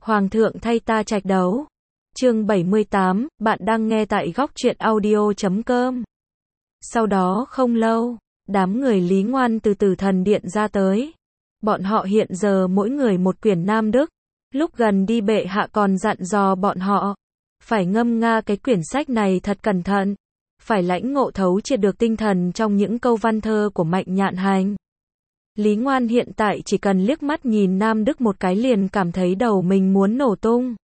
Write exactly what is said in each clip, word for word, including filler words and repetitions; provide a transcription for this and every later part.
Hoàng thượng thay ta trạch đấu. Chương bảy mươi tám, bạn đang nghe tại góc truyện audio chấm com. Sau đó không lâu, đám người Lý Ngoan từ Tử Thần Điện ra tới. Bọn họ hiện giờ mỗi người một quyển Nam Đức. Lúc gần đi bệ hạ còn dặn dò bọn họ, phải ngâm nga cái quyển sách này thật cẩn thận, phải lãnh ngộ thấu triệt được tinh thần trong những câu văn thơ của Mạnh Nhạn Hành. Lý Ngoan hiện tại chỉ cần liếc mắt nhìn Nam Đức một cái liền cảm thấy đầu mình muốn nổ tung.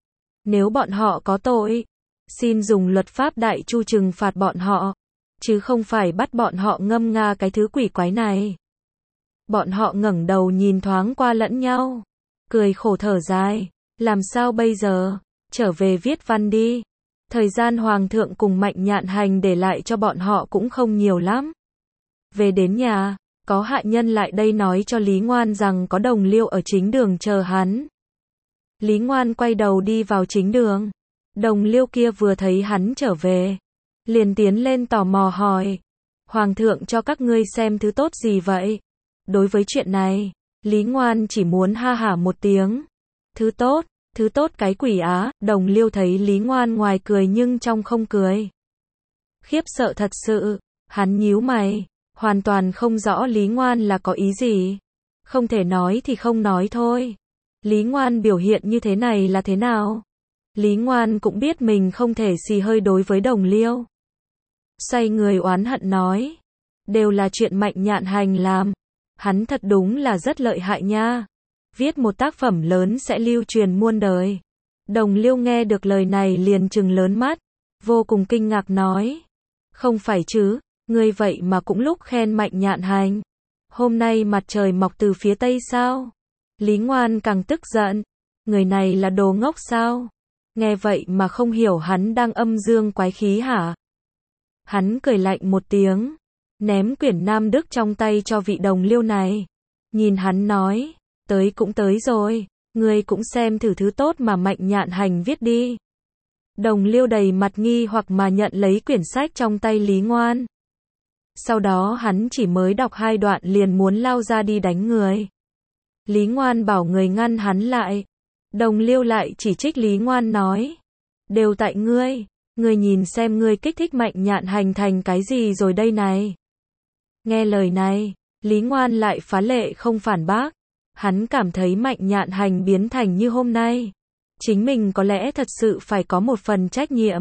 Nếu bọn họ có tội, xin dùng luật pháp đại chu trừng phạt bọn họ, chứ không phải bắt bọn họ ngâm nga cái thứ quỷ quái này. Bọn họ ngẩng đầu nhìn thoáng qua lẫn nhau, cười khổ thở dài, làm sao bây giờ, trở về viết văn đi. Thời gian Hoàng thượng cùng Mạnh Nhạn Hành để lại cho bọn họ cũng không nhiều lắm. Về đến nhà, có hạ nhân lại đây nói cho Lý Ngoan rằng có Đồng Liêu ở chính đường chờ hắn. Lý Ngoan quay đầu đi vào chính đường. Đồng Liêu kia vừa thấy hắn trở về, liền tiến lên tò mò hỏi, Hoàng thượng cho các ngươi xem thứ tốt gì vậy? Đối với chuyện này, Lý Ngoan chỉ muốn ha hả một tiếng. Thứ tốt, thứ tốt cái quỷ á. Đồng Liêu thấy Lý Ngoan ngoài cười nhưng trong không cười. Khiếp sợ thật sự, hắn nhíu mày, hoàn toàn không rõ Lý Ngoan là có ý gì. Không thể nói thì không nói thôi. Lý Ngoan biểu hiện như thế này là thế nào? Lý Ngoan cũng biết mình không thể xì hơi đối với Đồng Liêu. Xoay người oán hận nói, đều là chuyện Mạnh Nhạn Hành làm. Hắn thật đúng là rất lợi hại nha. Viết một tác phẩm lớn sẽ lưu truyền muôn đời. Đồng Liêu nghe được lời này liền trừng lớn mắt, vô cùng kinh ngạc nói, không phải chứ, ngươi vậy mà cũng lúc khen Mạnh Nhạn Hành. Hôm nay mặt trời mọc từ phía tây sao? Lý Ngoan càng tức giận, người này là đồ ngốc sao? Nghe vậy mà không hiểu hắn đang âm dương quái khí hả? Hắn cười lạnh một tiếng, ném quyển Nam Đức trong tay cho vị Đồng Liêu này. Nhìn hắn nói, tới cũng tới rồi, ngươi cũng xem thử thứ tốt mà Mạnh Nhạn Hành viết đi. Đồng Liêu đầy mặt nghi hoặc mà nhận lấy quyển sách trong tay Lý Ngoan. Sau đó hắn chỉ mới đọc hai đoạn liền muốn lao ra đi đánh người. Lý Ngoan bảo người ngăn hắn lại. Đồng Liêu lại chỉ trích Lý Ngoan nói, đều tại ngươi, ngươi nhìn xem ngươi kích thích Mạnh Nhạn Hành thành cái gì rồi đây này. Nghe lời này, Lý Ngoan lại phá lệ không phản bác. Hắn cảm thấy Mạnh Nhạn Hành biến thành như hôm nay, chính mình có lẽ thật sự phải có một phần trách nhiệm.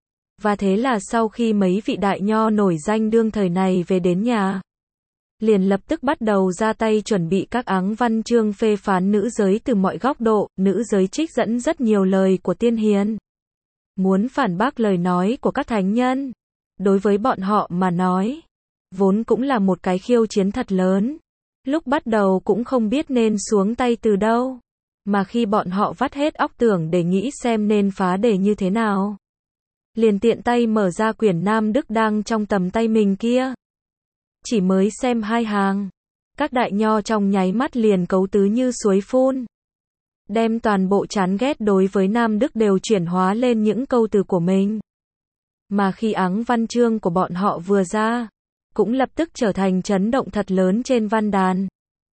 Và thế là sau khi mấy vị đại nho nổi danh đương thời này về đến nhà, liền lập tức bắt đầu ra tay chuẩn bị các áng văn chương phê phán nữ giới từ mọi góc độ. Nữ giới trích dẫn rất nhiều lời của tiên hiền, muốn phản bác lời nói của các thánh nhân. Đối với bọn họ mà nói, vốn cũng là một cái khiêu chiến thật lớn. Lúc bắt đầu cũng không biết nên xuống tay từ đâu, mà khi bọn họ vắt hết óc tưởng để nghĩ xem nên phá đề như thế nào, liền tiện tay mở ra quyển Nam Đức đang trong tầm tay mình kia. Chỉ mới xem hai hàng, các đại nho trong nháy mắt liền cấu tứ như suối phun, đem toàn bộ chán ghét đối với Nam Đức đều chuyển hóa lên những câu từ của mình. Mà khi áng văn chương của bọn họ vừa ra, cũng lập tức trở thành chấn động thật lớn trên văn đàn.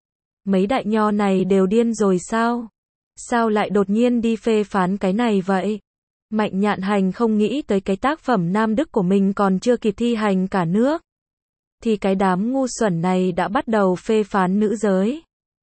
Mấy đại nho này đều điên rồi sao? Sao lại đột nhiên đi phê phán cái này vậy? Mạnh Nhạn Hành không nghĩ tới cái tác phẩm Nam Đức của mình còn chưa kịp thi hành cả nước, thì cái đám ngu xuẩn này đã bắt đầu phê phán nữ giới.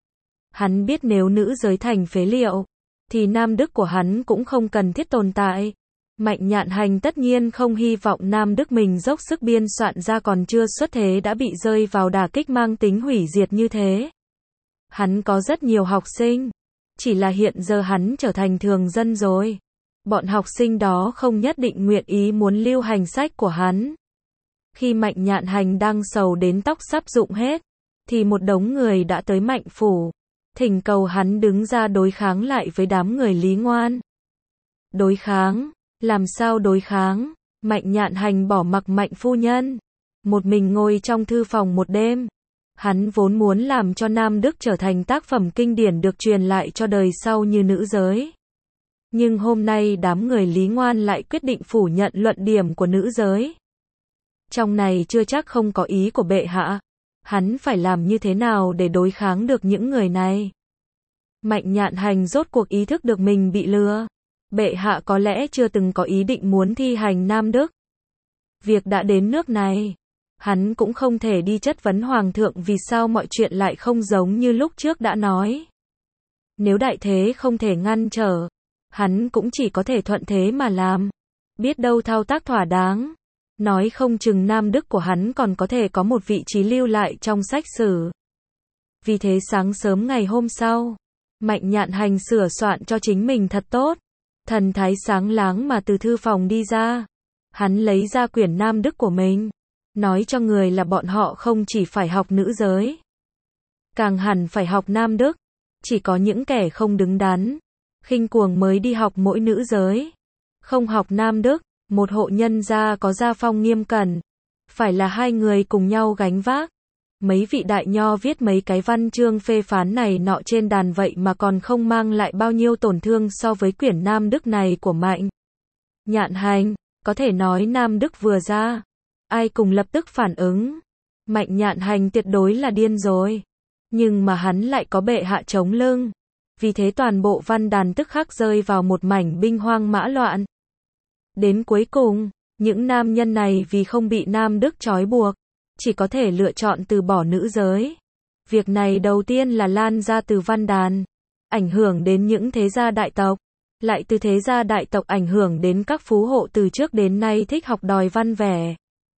Hắn biết nếu nữ giới thành phế liệu, thì Nam Đức của hắn cũng không cần thiết tồn tại. Mạnh Nhạn Hành tất nhiên không hy vọng Nam Đức mình dốc sức biên soạn ra còn chưa xuất thế đã bị rơi vào đả kích mang tính hủy diệt như thế. Hắn có rất nhiều học sinh, chỉ là hiện giờ hắn trở thành thường dân rồi. Bọn học sinh đó không nhất định nguyện ý muốn lưu hành sách của hắn. Khi Mạnh Nhạn Hành đang sầu đến tóc sắp rụng hết, thì một đống người đã tới Mạnh phủ, thỉnh cầu hắn đứng ra đối kháng lại với đám người Lý Ngoan. Đối kháng? Làm sao đối kháng? Mạnh Nhạn Hành bỏ mặc Mạnh phu nhân, một mình ngồi trong thư phòng một đêm. Hắn vốn muốn làm cho Nam Đức trở thành tác phẩm kinh điển được truyền lại cho đời sau như nữ giới. Nhưng hôm nay đám người Lý Ngoan lại quyết định phủ nhận luận điểm của nữ giới. Trong này chưa chắc không có ý của bệ hạ. Hắn phải làm như thế nào để đối kháng được những người này? Mạnh Nhạn Hành rốt cuộc ý thức được mình bị lừa. Bệ hạ có lẽ chưa từng có ý định muốn thi hành Nam Đức. Việc đã đến nước này, hắn cũng không thể đi chất vấn hoàng thượng vì sao mọi chuyện lại không giống như lúc trước đã nói. Nếu đại thế không thể ngăn trở, hắn cũng chỉ có thể thuận thế mà làm. Biết đâu thao tác thỏa đáng. Nói không chừng Nam Đức của hắn còn có thể có một vị trí lưu lại trong sách sử. Vì thế sáng sớm ngày hôm sau, Mạnh Nhạn Hành sửa soạn cho chính mình thật tốt. Thần thái sáng láng mà từ thư phòng đi ra. Hắn lấy ra quyển Nam Đức của mình. Nói cho người là bọn họ không chỉ phải học nữ giới, càng hẳn phải học Nam Đức. Chỉ có những kẻ không đứng đắn, khinh cuồng mới đi học mỗi nữ giới. Không học Nam Đức, một hộ nhân gia có gia phong nghiêm cẩn. Phải là hai người cùng nhau gánh vác. Mấy vị đại nho viết mấy cái văn chương phê phán này nọ trên đàn vậy mà còn không mang lại bao nhiêu tổn thương so với quyển Nam Đức này của Mạnh Nhạn Hành. Có thể nói Nam Đức vừa ra, ai cùng lập tức phản ứng. Mạnh Nhạn Hành tuyệt đối là điên rồi. Nhưng mà hắn lại có bệ hạ chống lưng. Vì thế toàn bộ văn đàn tức khắc rơi vào một mảnh binh hoang mã loạn. Đến cuối cùng, những nam nhân này vì không bị Nam Đức trói buộc, chỉ có thể lựa chọn từ bỏ nữ giới. Việc này đầu tiên là lan ra từ văn đàn, ảnh hưởng đến những thế gia đại tộc. Lại từ thế gia đại tộc ảnh hưởng đến các phú hộ từ trước đến nay thích học đòi văn vẻ.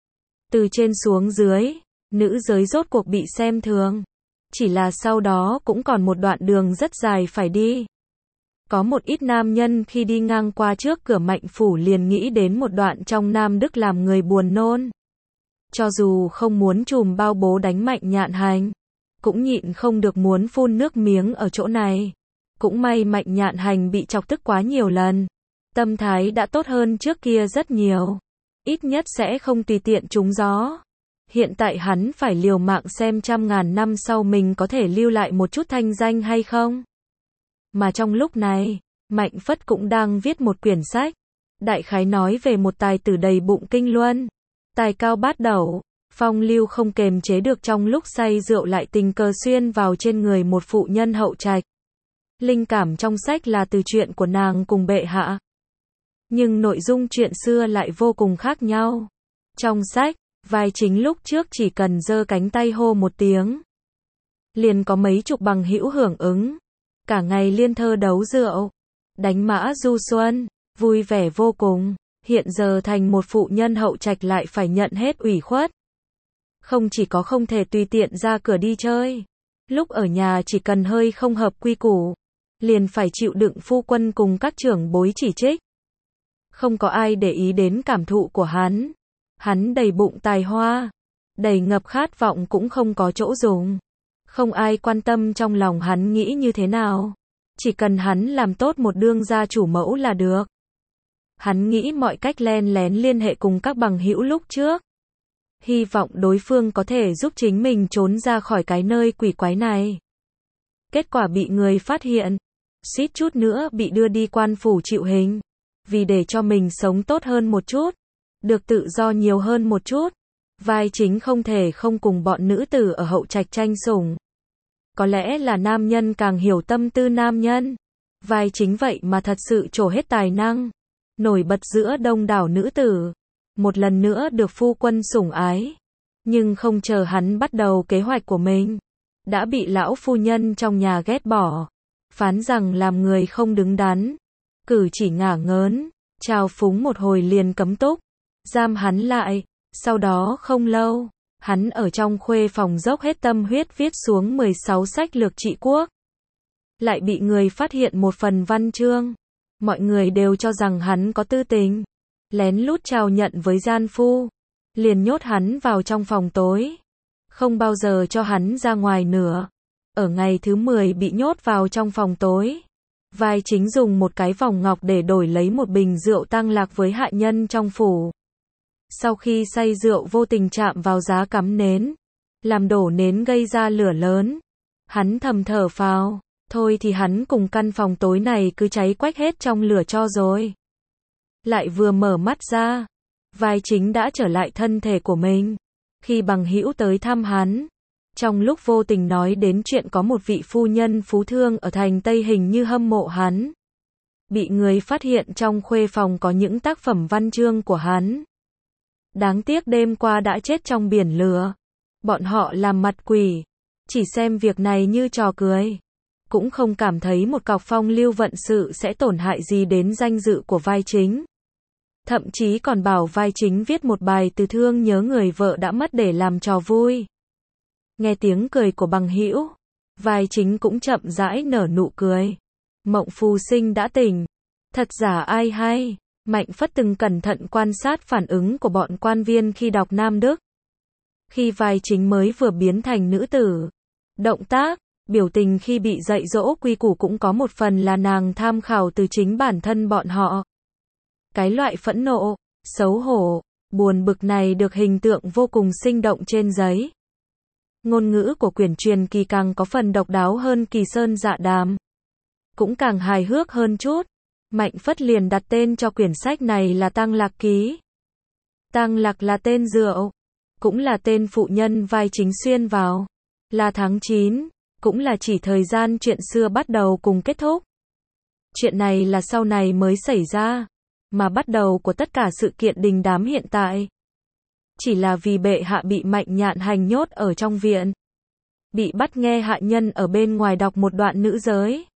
Từ trên xuống dưới, nữ giới rốt cuộc bị xem thường. Chỉ là sau đó cũng còn một đoạn đường rất dài phải đi. Có một ít nam nhân khi đi ngang qua trước cửa Mạnh phủ liền nghĩ đến một đoạn trong Nam Đức làm người buồn nôn. Cho dù không muốn chùm bao bố đánh Mạnh Nhạn Hành, cũng nhịn không được muốn phun nước miếng ở chỗ này. Cũng may Mạnh Nhạn Hành bị chọc tức quá nhiều lần. Tâm thái đã tốt hơn trước kia rất nhiều. Ít nhất sẽ không tùy tiện trúng gió. Hiện tại hắn phải liều mạng xem trăm ngàn năm sau mình có thể lưu lại một chút thanh danh hay không. Mà trong lúc này, Mạnh Phất cũng đang viết một quyển sách. Đại khái nói về một tài tử đầy bụng kinh luân. Tài cao bát đẩu, phong lưu không kềm chế được trong lúc say rượu lại tình cờ xuyên vào trên người một phụ nhân hậu trạch. Linh cảm trong sách là từ chuyện của nàng cùng bệ hạ. Nhưng nội dung chuyện xưa lại vô cùng khác nhau. Trong sách, vai chính lúc trước chỉ cần giơ cánh tay hô một tiếng, liền có mấy chục bằng hữu hưởng ứng. Cả ngày liên thơ đấu rượu, đánh mã du xuân, vui vẻ vô cùng. Hiện giờ thành một phụ nhân hậu trạch lại phải nhận hết ủy khuất. Không chỉ có không thể tùy tiện ra cửa đi chơi, lúc ở nhà chỉ cần hơi không hợp quy củ, liền phải chịu đựng phu quân cùng các trưởng bối chỉ trích. Không có ai để ý đến cảm thụ của hắn. Hắn đầy bụng tài hoa, đầy ngập khát vọng cũng không có chỗ dùng. Không ai quan tâm trong lòng hắn nghĩ như thế nào. Chỉ cần hắn làm tốt một đương gia chủ mẫu là được. Hắn nghĩ mọi cách len lén liên hệ cùng các bằng hữu lúc trước. Hy vọng đối phương có thể giúp chính mình trốn ra khỏi cái nơi quỷ quái này. Kết quả bị người phát hiện. Suýt chút nữa bị đưa đi quan phủ chịu hình. Vì để cho mình sống tốt hơn một chút, được tự do nhiều hơn một chút, vai chính không thể không cùng bọn nữ tử ở hậu trạch tranh sủng. Có lẽ là nam nhân càng hiểu tâm tư nam nhân. Vai chính vậy mà thật sự trổ hết tài năng, nổi bật giữa đông đảo nữ tử. Một lần nữa được phu quân sủng ái. Nhưng không chờ hắn bắt đầu kế hoạch của mình, đã bị lão phu nhân trong nhà ghét bỏ. Phán rằng làm người không đứng đắn, cử chỉ ngả ngớn, trào phúng một hồi liền cấm túc, giam hắn lại. Sau đó không lâu, hắn ở trong khuê phòng dốc hết tâm huyết viết xuống mười sáu sách lược trị quốc. Lại bị người phát hiện một phần văn chương. Mọi người đều cho rằng hắn có tư tình, lén lút chào nhận với gian phu, liền nhốt hắn vào trong phòng tối, không bao giờ cho hắn ra ngoài nữa. Ở ngày thứ mười bị nhốt vào trong phòng tối, vai chính dùng một cái vòng ngọc để đổi lấy một bình rượu tăng lạc với hạ nhân trong phủ. Sau khi say rượu vô tình chạm vào giá cắm nến, làm đổ nến gây ra lửa lớn. Hắn thầm thở phào, thôi thì hắn cùng căn phòng tối này cứ cháy quách hết trong lửa cho rồi. Lại vừa mở mắt ra, vai chính đã trở lại thân thể của mình. Khi bằng hữu tới thăm hắn, Trong lúc vô tình nói đến chuyện có một vị phu nhân phú thương ở thành Tây hình như hâm mộ hắn. Bị người phát hiện trong khuê phòng có những tác phẩm văn chương của hắn. Đáng tiếc đêm qua đã chết trong biển lửa. Bọn họ làm mặt quỷ, chỉ xem việc này như trò cười. Cũng không cảm thấy một cọc phong lưu vận sự sẽ tổn hại gì đến danh dự của vai chính. Thậm chí còn bảo vai chính viết một bài từ thương nhớ người vợ đã mất để làm trò vui. Nghe tiếng cười của bằng hữu, vai chính cũng chậm rãi nở nụ cười. Mộng phù sinh đã tỉnh. Thật giả ai hay. Mạnh Phất từng cẩn thận quan sát phản ứng của bọn quan viên khi đọc Nam Đức. Khi vai chính mới vừa biến thành nữ tử, động tác, biểu tình khi bị dạy dỗ quy củ cũng có một phần là nàng tham khảo từ chính bản thân bọn họ. Cái loại phẫn nộ, xấu hổ, buồn bực này được hình tượng vô cùng sinh động trên giấy. Ngôn ngữ của quyển truyền kỳ càng có phần độc đáo hơn Kỳ Sơn Dạ Đàm. Cũng càng hài hước hơn chút. Mạnh Phất liền đặt tên cho quyển sách này là Tang Lạc Ký. Tang Lạc là tên rượu, cũng là tên phụ nhân vai chính xuyên vào. Là tháng chín, cũng là chỉ thời gian chuyện xưa bắt đầu cùng kết thúc. Chuyện này là sau này mới xảy ra, mà bắt đầu của tất cả sự kiện đình đám hiện tại. Chỉ là vì bệ hạ bị Mạnh Nhạn hành nhốt ở trong viện. Bị bắt nghe hạ nhân ở bên ngoài đọc một đoạn nữ giới.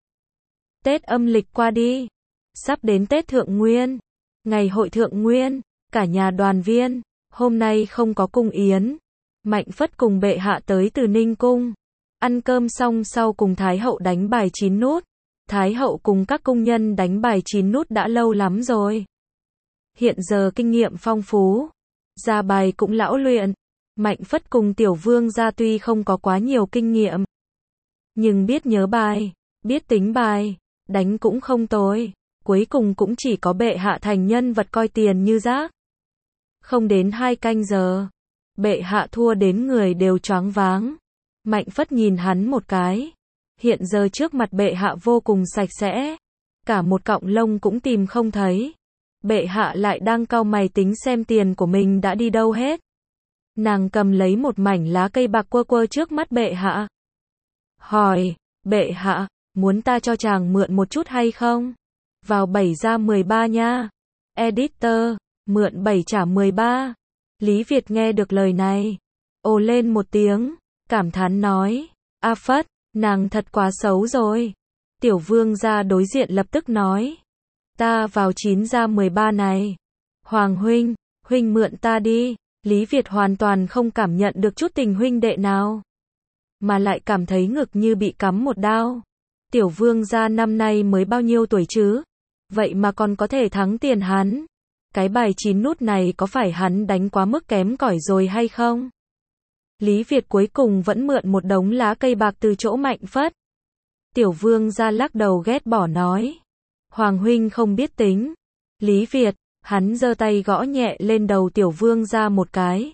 Tết âm lịch qua đi. Sắp đến Tết Thượng Nguyên. Ngày hội Thượng Nguyên. Cả nhà đoàn viên. Hôm nay không có cung yến. Mạnh Phất cùng bệ hạ tới từ Ninh Cung. Ăn cơm xong sau cùng Thái hậu đánh bài chín nút. Thái hậu cùng các cung nhân đánh bài chín nút đã lâu lắm rồi. Hiện giờ kinh nghiệm phong phú. Ra bài cũng lão luyện. Mạnh Phất cùng tiểu vương gia tuy không có quá nhiều kinh nghiệm, nhưng biết nhớ bài, biết tính bài, đánh cũng không tồi. Cuối cùng cũng chỉ có bệ hạ thành nhân vật coi tiền như rác. Không đến hai canh giờ, bệ hạ thua đến người đều choáng váng. Mạnh Phất nhìn hắn một cái. Hiện giờ trước mặt bệ hạ vô cùng sạch sẽ. Cả một cọng lông cũng tìm không thấy. Bệ hạ lại đang cau mày tính xem tiền của mình đã đi đâu hết. Nàng cầm lấy một mảnh lá cây bạc quơ quơ trước mắt bệ hạ. Hỏi, bệ hạ, muốn ta cho chàng mượn một chút hay không? Vào bảy ra mười ba nha. Editor, mượn bảy trả mười ba. Lý Việt nghe được lời này. Ồ lên một tiếng, cảm thán nói. A Phất, nàng thật quá xấu rồi. Tiểu vương gia đối diện lập tức nói. Ta vào chín ra mười ba này. Hoàng huynh, huynh mượn ta đi. Lý Việt hoàn toàn không cảm nhận được chút tình huynh đệ nào. Mà lại cảm thấy ngực như bị cắm một đao. Tiểu vương gia năm nay mới bao nhiêu tuổi chứ? Vậy mà còn có thể thắng tiền hắn. Cái bài chín nút này có phải hắn đánh quá mức kém cỏi rồi hay không? Lý Việt cuối cùng vẫn mượn một đống lá cây bạc từ chỗ Mạnh Phất. Tiểu vương gia lắc đầu ghét bỏ nói. Hoàng huynh không biết tính. Lý Việt, hắn giơ tay gõ nhẹ lên đầu tiểu vương gia một cái.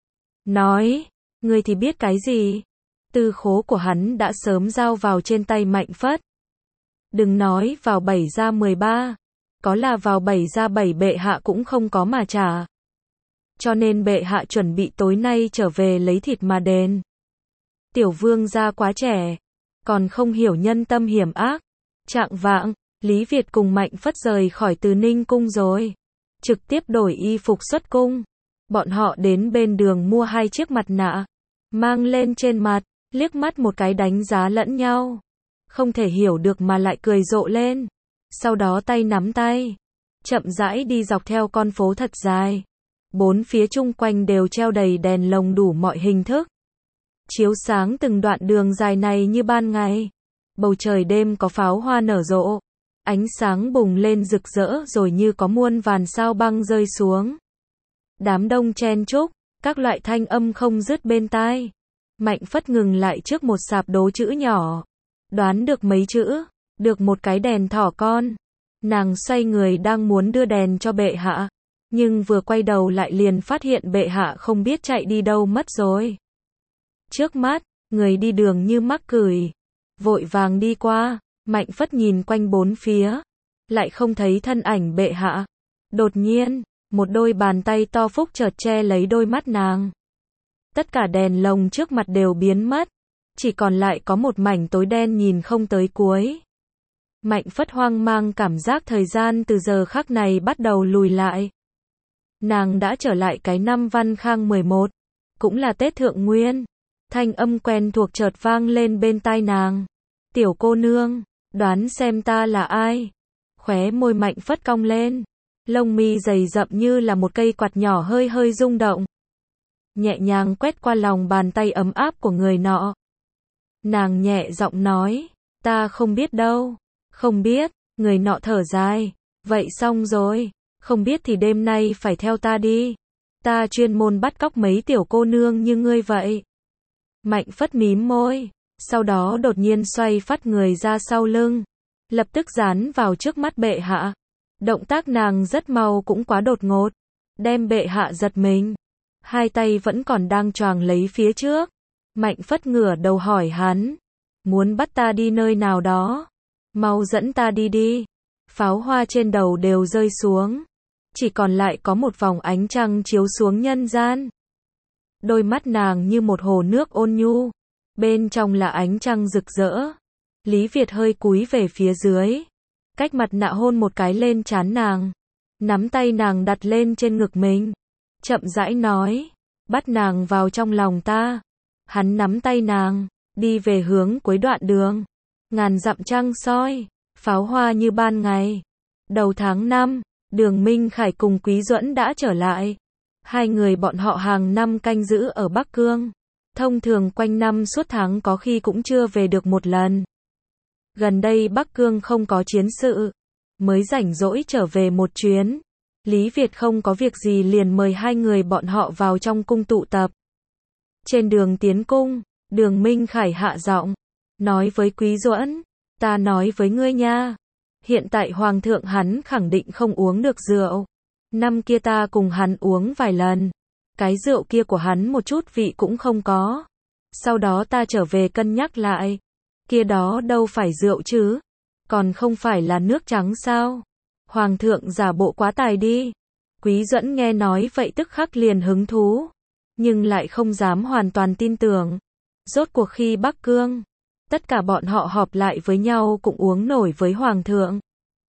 Nói, ngươi thì biết cái gì? Tư khố của hắn đã sớm giao vào trên tay Mạnh Phất. Đừng nói vào bảy ra mười ba. Có là vào bảy ra bảy bệ hạ cũng không có mà trả. Cho nên bệ hạ chuẩn bị tối nay trở về lấy thịt mà đền. Tiểu vương gia quá trẻ, còn không hiểu nhân tâm hiểm ác. Trạng vạng, Lý Việt cùng Mạnh Phất rời khỏi Từ Ninh Cung rồi. Trực tiếp đổi y phục xuất cung. Bọn họ đến bên đường mua hai chiếc mặt nạ. Mang lên trên mặt, liếc mắt một cái đánh giá lẫn nhau. Không thể hiểu được mà lại cười rộ lên. Sau đó tay nắm tay. Chậm rãi đi dọc theo con phố thật dài. Bốn phía chung quanh đều treo đầy đèn lồng đủ mọi hình thức. Chiếu sáng từng đoạn đường dài này như ban ngày. Bầu trời đêm có pháo hoa nở rộ. Ánh sáng bùng lên rực rỡ rồi như có muôn vàn sao băng rơi xuống. Đám đông chen chúc, các loại thanh âm không dứt bên tai. Mạnh Phất ngừng lại trước một sạp đố chữ nhỏ. Đoán được mấy chữ, được một cái đèn thỏ con. Nàng xoay người đang muốn đưa đèn cho bệ hạ. Nhưng vừa quay đầu lại liền phát hiện bệ hạ không biết chạy đi đâu mất rồi. Trước mắt, người đi đường như mắc cười. Vội vàng đi qua, Mạnh Phất nhìn quanh bốn phía. Lại không thấy thân ảnh bệ hạ. Đột nhiên, một đôi bàn tay to phúc chợt che lấy đôi mắt nàng. Tất cả đèn lồng trước mặt đều biến mất, chỉ còn lại có một mảnh tối đen nhìn không tới cuối. Mạnh Phất hoang mang cảm giác thời gian từ giờ khắc này bắt đầu lùi lại. Nàng đã trở lại cái năm Văn Khang mười một, cũng là Tết Thượng Nguyên. Thanh âm quen thuộc chợt vang lên bên tai nàng. Tiểu cô nương, đoán xem ta là ai? Khóe môi Mạnh Phất cong lên, lông mi dày rậm như là một cây quạt nhỏ hơi hơi rung động. Nhẹ nhàng quét qua lòng bàn tay ấm áp của người nọ. Nàng nhẹ giọng nói, ta không biết đâu. Không biết, người nọ thở dài, vậy xong rồi, không biết thì đêm nay phải theo ta đi. Ta chuyên môn bắt cóc mấy tiểu cô nương như ngươi vậy. Mạnh Phất mím môi, sau đó đột nhiên xoay phát người ra sau lưng, lập tức dán vào trước mắt bệ hạ. Động tác nàng rất mau cũng quá đột ngột, đem bệ hạ giật mình. Hai tay vẫn còn đang choàng lấy phía trước. Mạnh Phất ngửa đầu hỏi hắn, muốn bắt ta đi nơi nào đó? Mau dẫn ta đi đi. Pháo hoa trên đầu đều rơi xuống, chỉ còn lại có một vòng ánh trăng chiếu xuống nhân gian. Đôi mắt nàng như một hồ nước ôn nhu, bên trong là ánh trăng rực rỡ. Lý Việt hơi cúi về phía dưới, cách mặt nạ hôn một cái lên trán nàng, nắm tay nàng đặt lên trên ngực mình, chậm rãi nói, bắt nàng vào trong lòng ta. Hắn nắm tay nàng, đi về hướng cuối đoạn đường. Ngàn dặm trăng soi, pháo hoa như ban ngày. Đầu tháng năm, Đường Minh Khải cùng Quý Duẫn đã trở lại. Hai người bọn họ hàng năm canh giữ ở Bắc Cương. Thông thường quanh năm suốt tháng có khi cũng chưa về được một lần. Gần đây Bắc Cương không có chiến sự, mới rảnh rỗi trở về một chuyến. Lý Việt không có việc gì liền mời hai người bọn họ vào trong cung tụ tập. Trên đường tiến cung, Đường Minh Khải hạ giọng, nói với Quý Duẫn, ta nói với ngươi nha, hiện tại Hoàng thượng hắn khẳng định không uống được rượu. Năm kia ta cùng hắn uống vài lần, cái rượu kia của hắn một chút vị cũng không có. Sau đó ta trở về cân nhắc lại, kia đó đâu phải rượu chứ, còn không phải là nước trắng sao? Hoàng thượng giả bộ quá tài đi. Quý Duẫn nghe nói vậy tức khắc liền hứng thú, nhưng lại không dám hoàn toàn tin tưởng. Rốt cuộc khi Bắc Cương, tất cả bọn họ họp lại với nhau cũng uống nổi với Hoàng thượng.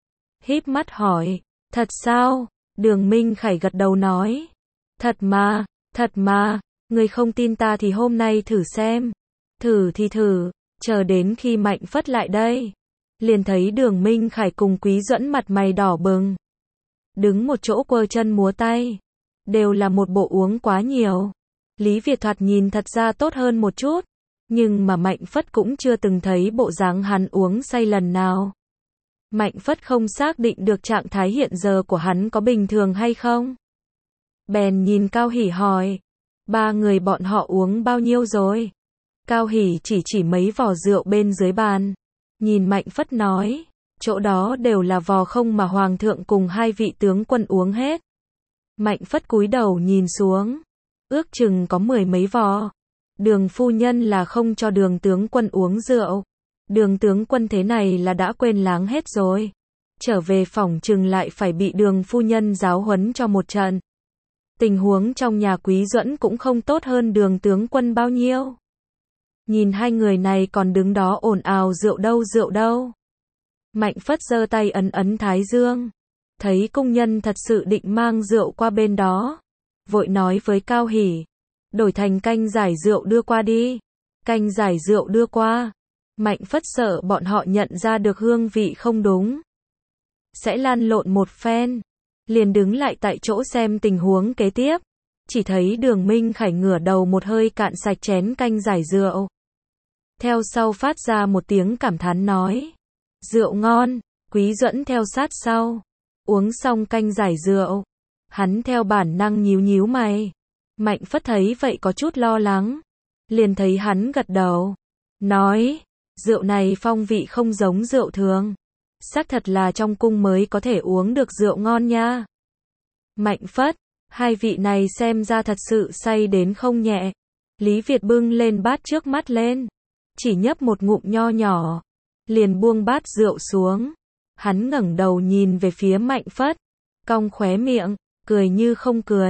Híp mắt hỏi, thật sao? Đường Minh Khải gật đầu nói, thật mà, thật mà, ngươi không tin ta thì hôm nay thử xem. Thử thì thử, chờ đến khi Mạnh Phất lại đây, liền thấy Đường Minh Khải cùng Quý Duẫn mặt mày đỏ bừng, đứng một chỗ quơ chân múa tay, đều là một bộ uống quá nhiều. Lý Việt thoạt nhìn thật ra tốt hơn một chút, nhưng mà Mạnh Phất cũng chưa từng thấy bộ dáng hắn uống say lần nào. Mạnh Phất không xác định được trạng thái hiện giờ của hắn có bình thường hay không. Bèn nhìn Cao Hỷ hỏi, ba người bọn họ uống bao nhiêu rồi? Cao Hỷ chỉ chỉ mấy vò rượu bên dưới bàn, nhìn Mạnh Phất nói, chỗ đó đều là vò không mà Hoàng thượng cùng hai vị tướng quân uống hết. Mạnh Phất cúi đầu nhìn xuống, ước chừng có mười mấy vò. Đường phu nhân là không cho Đường tướng quân uống rượu. Đường tướng quân thế này là đã quên láng hết rồi. Trở về phòng chừng lại phải bị Đường phu nhân giáo huấn cho một trận. Tình huống trong nhà Quý Duẫn cũng không tốt hơn Đường tướng quân bao nhiêu. Nhìn hai người này còn đứng đó ồn ào rượu đâu rượu đâu. Mạnh Phất giơ tay ấn ấn thái dương, thấy công nhân thật sự định mang rượu qua bên đó, vội nói với Cao Hỷ, đổi thành canh giải rượu đưa qua đi. Canh giải rượu đưa qua. Mạnh Phất sợ bọn họ nhận ra được hương vị không đúng, sẽ lan lộn một phen, liền đứng lại tại chỗ xem tình huống kế tiếp. Chỉ thấy Đường Minh Khải ngửa đầu một hơi cạn sạch chén canh giải rượu, theo sau phát ra một tiếng cảm thán nói, rượu ngon. Quý Duẫn theo sát sau, uống xong canh giải rượu, hắn theo bản năng nhíu nhíu mày. Mạnh Phất thấy vậy có chút lo lắng, liền thấy hắn gật đầu, nói, rượu này phong vị không giống rượu thường, xác thật là trong cung mới có thể uống được rượu ngon nha. Mạnh Phất, hai vị này xem ra thật sự say đến không nhẹ. Lý Việt bưng lên bát trước mắt lên, chỉ nhấp một ngụm nho nhỏ, liền buông bát rượu xuống. Hắn ngẩng đầu nhìn về phía Mạnh Phất, cong khóe miệng, cười như không cười,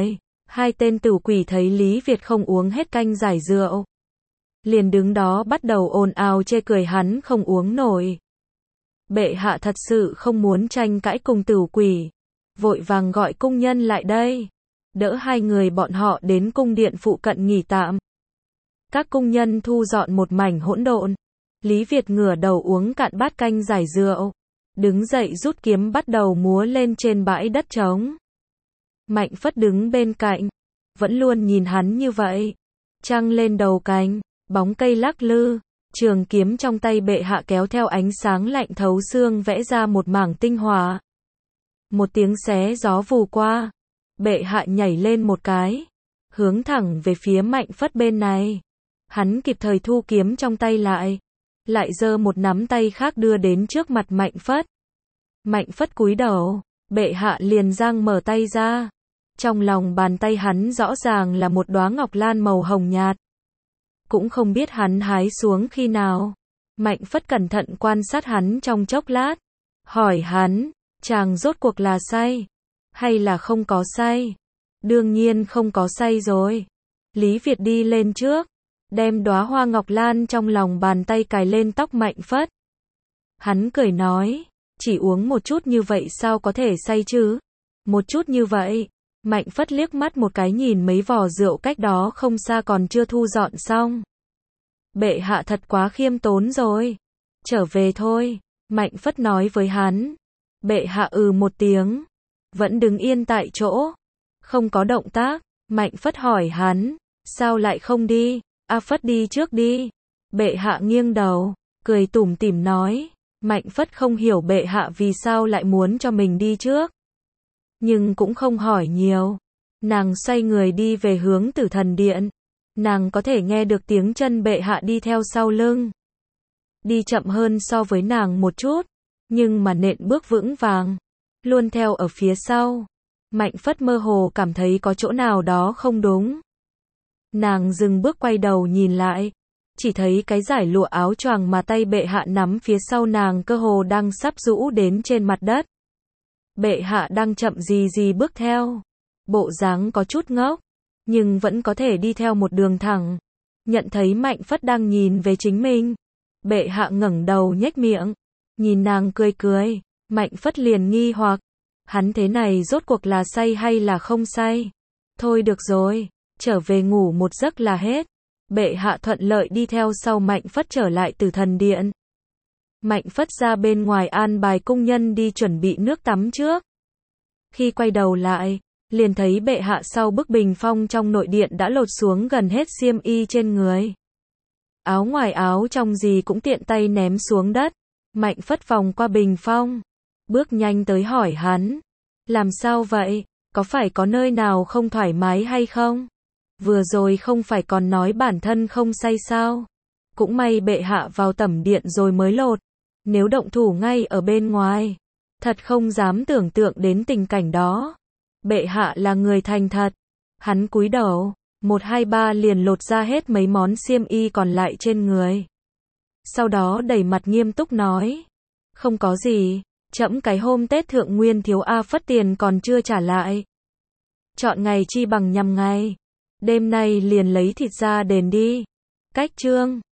Hai tên tử quỷ thấy Lý Việt không uống hết canh giải rượu, liền đứng đó bắt đầu ồn ào chê cười hắn không uống nổi. Bệ hạ thật sự không muốn tranh cãi cùng tử quỷ, vội vàng gọi cung nhân lại đây, đỡ hai người bọn họ đến cung điện phụ cận nghỉ tạm. Các cung nhân thu dọn một mảnh hỗn độn. Lý Việt ngửa đầu uống cạn bát canh giải rượu, đứng dậy rút kiếm bắt đầu múa lên trên bãi đất trống. Mạnh Phất đứng bên cạnh, vẫn luôn nhìn hắn như vậy. Trăng lên đầu cành, bóng cây lắc lư, trường kiếm trong tay bệ hạ kéo theo ánh sáng lạnh thấu xương vẽ ra một mảng tinh hòa. Một tiếng xé gió vù qua, bệ hạ nhảy lên một cái, hướng thẳng về phía Mạnh Phất bên này. Hắn kịp thời thu kiếm trong tay lại, lại giơ một nắm tay khác đưa đến trước mặt Mạnh Phất. Mạnh Phất cúi đầu, bệ hạ liền giang mở tay ra. Trong lòng bàn tay hắn rõ ràng là một đóa ngọc lan màu hồng nhạt. Cũng không biết hắn hái xuống khi nào. Mạnh Phất cẩn thận quan sát hắn trong chốc lát, hỏi hắn, chàng rốt cuộc là say, hay là không có say? Đương nhiên không có say rồi. Lý Việt đi lên trước, đem đóa hoa ngọc lan trong lòng bàn tay cài lên tóc Mạnh Phất. Hắn cười nói, chỉ uống một chút như vậy sao có thể say chứ? Một chút như vậy. Mạnh Phất liếc mắt một cái nhìn mấy vò rượu cách đó không xa còn chưa thu dọn xong. Bệ hạ thật quá khiêm tốn rồi. Trở về thôi. Mạnh Phất nói với hắn. Bệ hạ ừ một tiếng, vẫn đứng yên tại chỗ, không có động tác. Mạnh Phất hỏi hắn, sao lại không đi? A Phất đi trước đi. Bệ hạ nghiêng đầu, cười tủm tỉm nói. Mạnh Phất không hiểu bệ hạ vì sao lại muốn cho mình đi trước, nhưng cũng không hỏi nhiều. Nàng xoay người đi về hướng Tử Thần Điện. Nàng có thể nghe được tiếng chân bệ hạ đi theo sau lưng. Đi chậm hơn so với nàng một chút, nhưng mà nện bước vững vàng, luôn theo ở phía sau. Mạnh Phất mơ hồ cảm thấy có chỗ nào đó không đúng. Nàng dừng bước quay đầu nhìn lại, chỉ thấy cái dải lụa áo choàng mà tay bệ hạ nắm phía sau nàng cơ hồ đang sắp rũ đến trên mặt đất. Bệ hạ đang chậm gì gì bước theo, bộ dáng có chút ngốc, nhưng vẫn có thể đi theo một đường thẳng. Nhận thấy Mạnh Phất đang nhìn về chính mình, bệ hạ ngẩng đầu nhếch miệng, nhìn nàng cười cười. Mạnh Phất liền nghi hoặc, hắn thế này rốt cuộc là say hay là không say? Thôi được rồi, trở về ngủ một giấc là hết. Bệ hạ thuận lợi đi theo sau Mạnh Phất trở lại Tử Thần Điện. Mạnh Phất ra bên ngoài an bài cung nhân đi chuẩn bị nước tắm trước. Khi quay đầu lại, liền thấy bệ hạ sau bức bình phong trong nội điện đã lột xuống gần hết xiêm y trên người. Áo ngoài áo trong gì cũng tiện tay ném xuống đất. Mạnh Phất vòng qua bình phong, bước nhanh tới hỏi hắn, làm sao vậy, có phải có nơi nào không thoải mái hay không? Vừa rồi không phải còn nói bản thân không say sao? Cũng may bệ hạ vào tẩm điện rồi mới lột, nếu động thủ ngay ở bên ngoài, thật không dám tưởng tượng đến tình cảnh đó. Bệ hạ là người thành thật. Hắn cúi đầu, một hai ba liền lột ra hết mấy món xiêm y còn lại trên người. Sau đó đầy mặt nghiêm túc nói, không có gì, trẫm cái hôm Tết Thượng Nguyên thiếu A Phất tiền còn chưa trả lại. Chọn ngày chi bằng nhằm ngày, đêm nay liền lấy thịt ra đền đi. Cách chương